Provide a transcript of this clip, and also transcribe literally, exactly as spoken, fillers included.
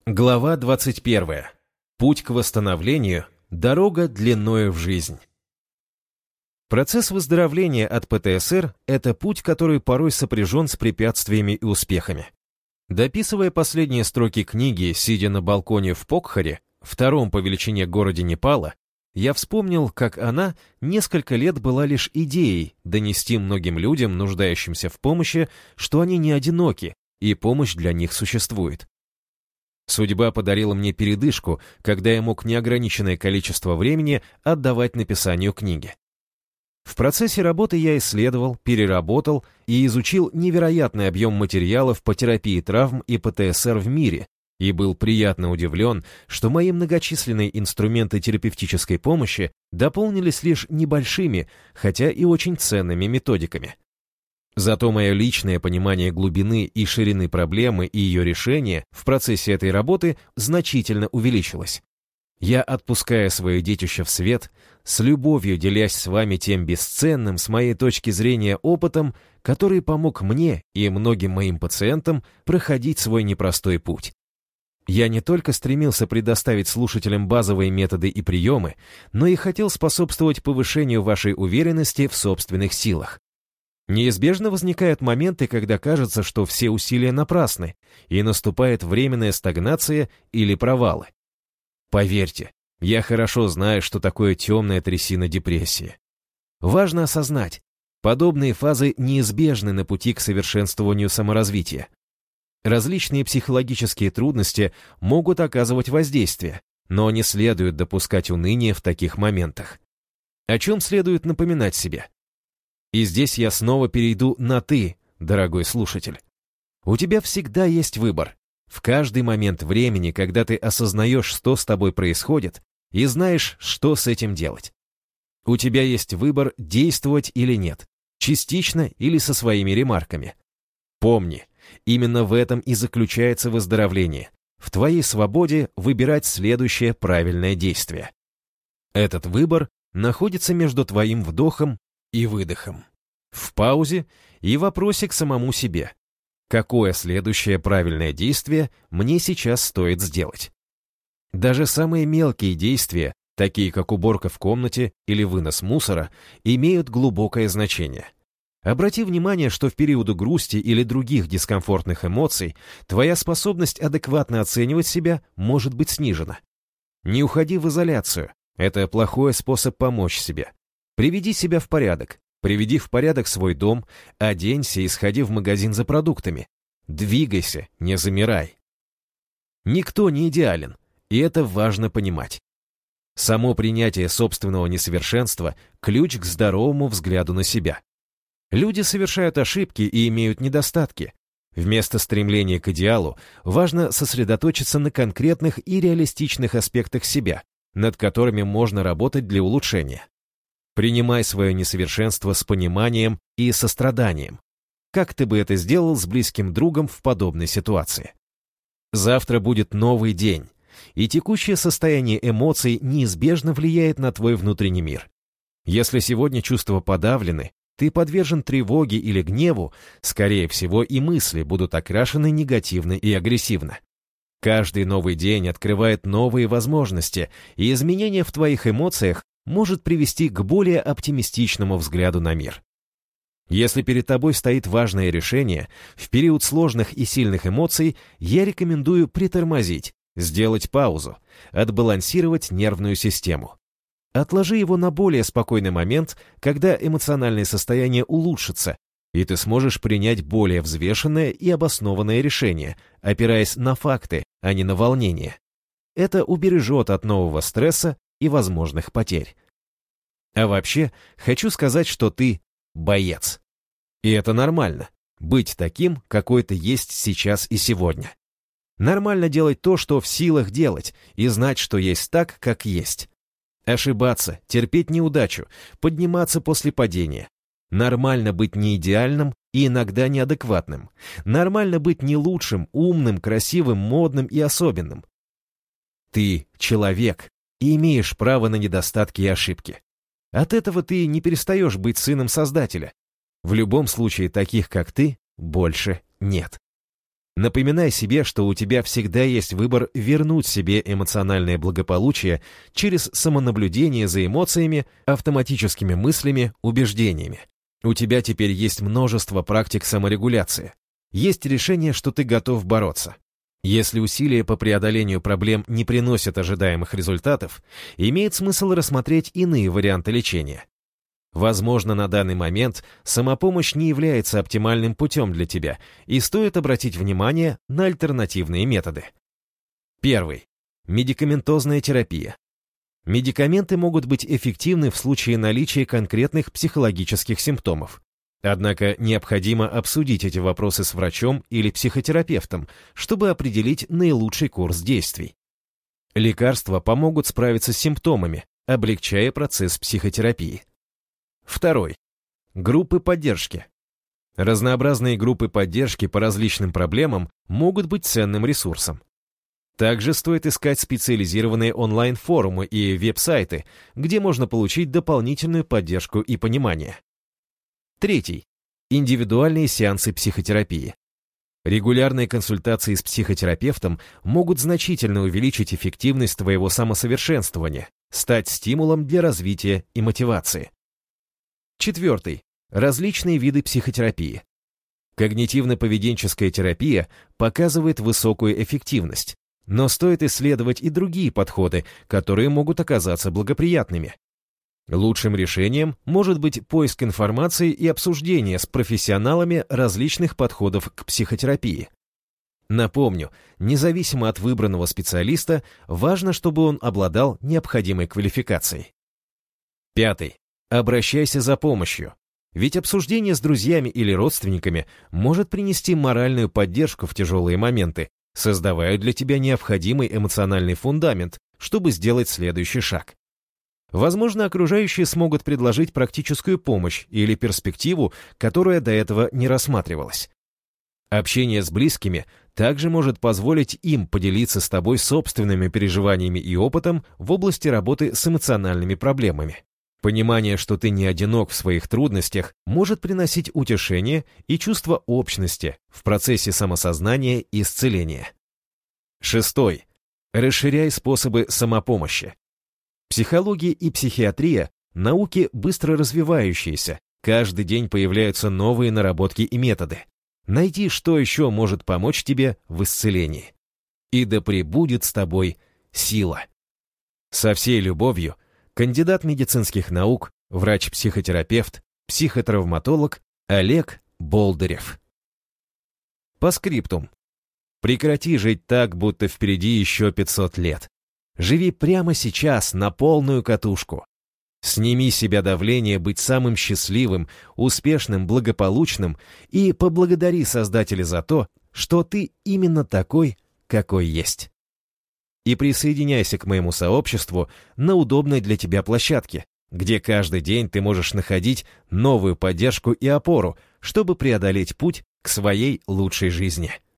Глава двадцать первая. Путь к восстановлению. Дорога длиною в жизнь. Процесс выздоровления от пэ тэ эс эр – это путь, который порой сопряжен с препятствиями и успехами. Дописывая последние строки книги, сидя на балконе в Покхаре, втором по величине городе Непала, я вспомнил, как она несколько лет была лишь идеей донести многим людям, нуждающимся в помощи, что они не одиноки, и помощь для них существует. Судьба подарила мне передышку, когда я мог неограниченное количество времени отдавать написанию книги. В процессе работы я исследовал, переработал и изучил невероятный объем материалов по терапии травм и пэ тэ эс эр в мире и был приятно удивлен, что мои многочисленные инструменты терапевтической помощи дополнились лишь небольшими, хотя и очень ценными методиками. Зато мое личное понимание глубины и ширины проблемы и ее решения в процессе этой работы значительно увеличилось. Я отпускаю свое детище в свет, с любовью делясь с вами тем бесценным, с моей точки зрения, опытом, который помог мне и многим моим пациентам проходить свой непростой путь. Я не только стремился предоставить слушателям базовые методы и приемы, но и хотел способствовать повышению вашей уверенности в собственных силах. Неизбежно возникают моменты, когда кажется, что все усилия напрасны, и наступает временная стагнация или провалы. Поверьте, я хорошо знаю, что такое темная трясина депрессии. Важно осознать, подобные фазы неизбежны на пути к совершенствованию саморазвития. Различные психологические трудности могут оказывать воздействие, но не следует допускать уныния в таких моментах. О чем следует напоминать себе? И здесь я снова перейду на «ты», дорогой слушатель. У тебя всегда есть выбор. В каждый момент времени, когда ты осознаешь, что с тобой происходит, и знаешь, что с этим делать. У тебя есть выбор, действовать или нет, частично или со своими ремарками. Помни, именно в этом и заключается выздоровление. В твоей свободе выбирать следующее правильное действие. Этот выбор находится между твоим вдохом и выдохом, в паузе и вопросе к самому себе. Какое следующее правильное действие мне сейчас стоит сделать? Даже самые мелкие действия, такие как уборка в комнате или вынос мусора, имеют глубокое значение. Обрати внимание, что в периоды грусти или других дискомфортных эмоций твоя способность адекватно оценивать себя может быть снижена. Не уходи в изоляцию, это плохой способ помочь себе. Приведи себя в порядок, приведи в порядок свой дом, оденься и сходи в магазин за продуктами. Двигайся, не замирай. Никто не идеален, и это важно понимать. Само принятие собственного несовершенства – ключ к здоровому взгляду на себя. Люди совершают ошибки и имеют недостатки. Вместо стремления к идеалу важно сосредоточиться на конкретных и реалистичных аспектах себя, над которыми можно работать для улучшения. Принимай свое несовершенство с пониманием и состраданием. Как ты бы это сделал с близким другом в подобной ситуации? Завтра будет новый день, и текущее состояние эмоций неизбежно влияет на твой внутренний мир. Если сегодня чувства подавлены, ты подвержен тревоге или гневу, скорее всего и мысли будут окрашены негативно и агрессивно. Каждый новый день открывает новые возможности, и изменения в твоих эмоциях может привести к более оптимистичному взгляду на мир. Если перед тобой стоит важное решение, в период сложных и сильных эмоций я рекомендую притормозить, сделать паузу, отбалансировать нервную систему. Отложи его на более спокойный момент, когда эмоциональное состояние улучшится, и ты сможешь принять более взвешенное и обоснованное решение, опираясь на факты, а не на волнение. Это убережет от нового стресса и возможных потерь. А вообще, хочу сказать, что ты боец. И это нормально, быть таким, какой ты есть сейчас и сегодня. Нормально делать то, что в силах делать, и знать, что есть так, как есть. Ошибаться, терпеть неудачу, подниматься после падения. Нормально быть не идеальным и иногда неадекватным. Нормально быть не лучшим, умным, красивым, модным и особенным. Ты человек и имеешь право на недостатки и ошибки. От этого ты не перестаешь быть сыном Создателя. В любом случае таких, как ты, больше нет. Напоминай себе, что у тебя всегда есть выбор вернуть себе эмоциональное благополучие через самонаблюдение за эмоциями, автоматическими мыслями, убеждениями. У тебя теперь есть множество практик саморегуляции. Есть решение, что ты готов бороться. Если усилия по преодолению проблем не приносят ожидаемых результатов, имеет смысл рассмотреть иные варианты лечения. Возможно, на данный момент самопомощь не является оптимальным путем для тебя, и стоит обратить внимание на альтернативные методы. Первый. Медикаментозная терапия. Медикаменты могут быть эффективны в случае наличия конкретных психологических симптомов. Однако необходимо обсудить эти вопросы с врачом или психотерапевтом, чтобы определить наилучший курс действий. Лекарства помогут справиться с симптомами, облегчая процесс психотерапии. Второй. Группы поддержки. Разнообразные группы поддержки по различным проблемам могут быть ценным ресурсом. Также стоит искать специализированные онлайн-форумы и веб-сайты, где можно получить дополнительную поддержку и понимание. Третий. Индивидуальные сеансы психотерапии. Регулярные консультации с психотерапевтом могут значительно увеличить эффективность твоего самосовершенствования, стать стимулом для развития и мотивации. Четвертый. Различные виды психотерапии. Когнитивно-поведенческая терапия показывает высокую эффективность, но стоит исследовать и другие подходы, которые могут оказаться благоприятными. Лучшим решением может быть поиск информации и обсуждение с профессионалами различных подходов к психотерапии. Напомню, независимо от выбранного специалиста, важно, чтобы он обладал необходимой квалификацией. Пятый. Обращайся за помощью. Ведь обсуждение с друзьями или родственниками может принести моральную поддержку в тяжелые моменты, создавая для тебя необходимый эмоциональный фундамент, чтобы сделать следующий шаг. Возможно, окружающие смогут предложить практическую помощь или перспективу, которая до этого не рассматривалась. Общение с близкими также может позволить им поделиться с тобой собственными переживаниями и опытом в области работы с эмоциональными проблемами. Понимание, что ты не одинок в своих трудностях, может приносить утешение и чувство общности в процессе самосознания и исцеления. Шестой. Расширяй способы самопомощи. Психология и психиатрия – науки быстро развивающиеся, каждый день появляются новые наработки и методы. Найди, что еще может помочь тебе в исцелении. И да пребудет с тобой сила. Со всей любовью, кандидат медицинских наук, врач-психотерапевт, психотравматолог Олег Болдырев. По скриптум. Прекрати жить так, будто впереди еще пятьсот лет. Живи прямо сейчас на полную катушку. Сними с себя давление быть самым счастливым, успешным, благополучным и поблагодари Создателя за то, что ты именно такой, какой есть. И присоединяйся к моему сообществу на удобной для тебя площадке, где каждый день ты можешь находить новую поддержку и опору, чтобы преодолеть путь к своей лучшей жизни.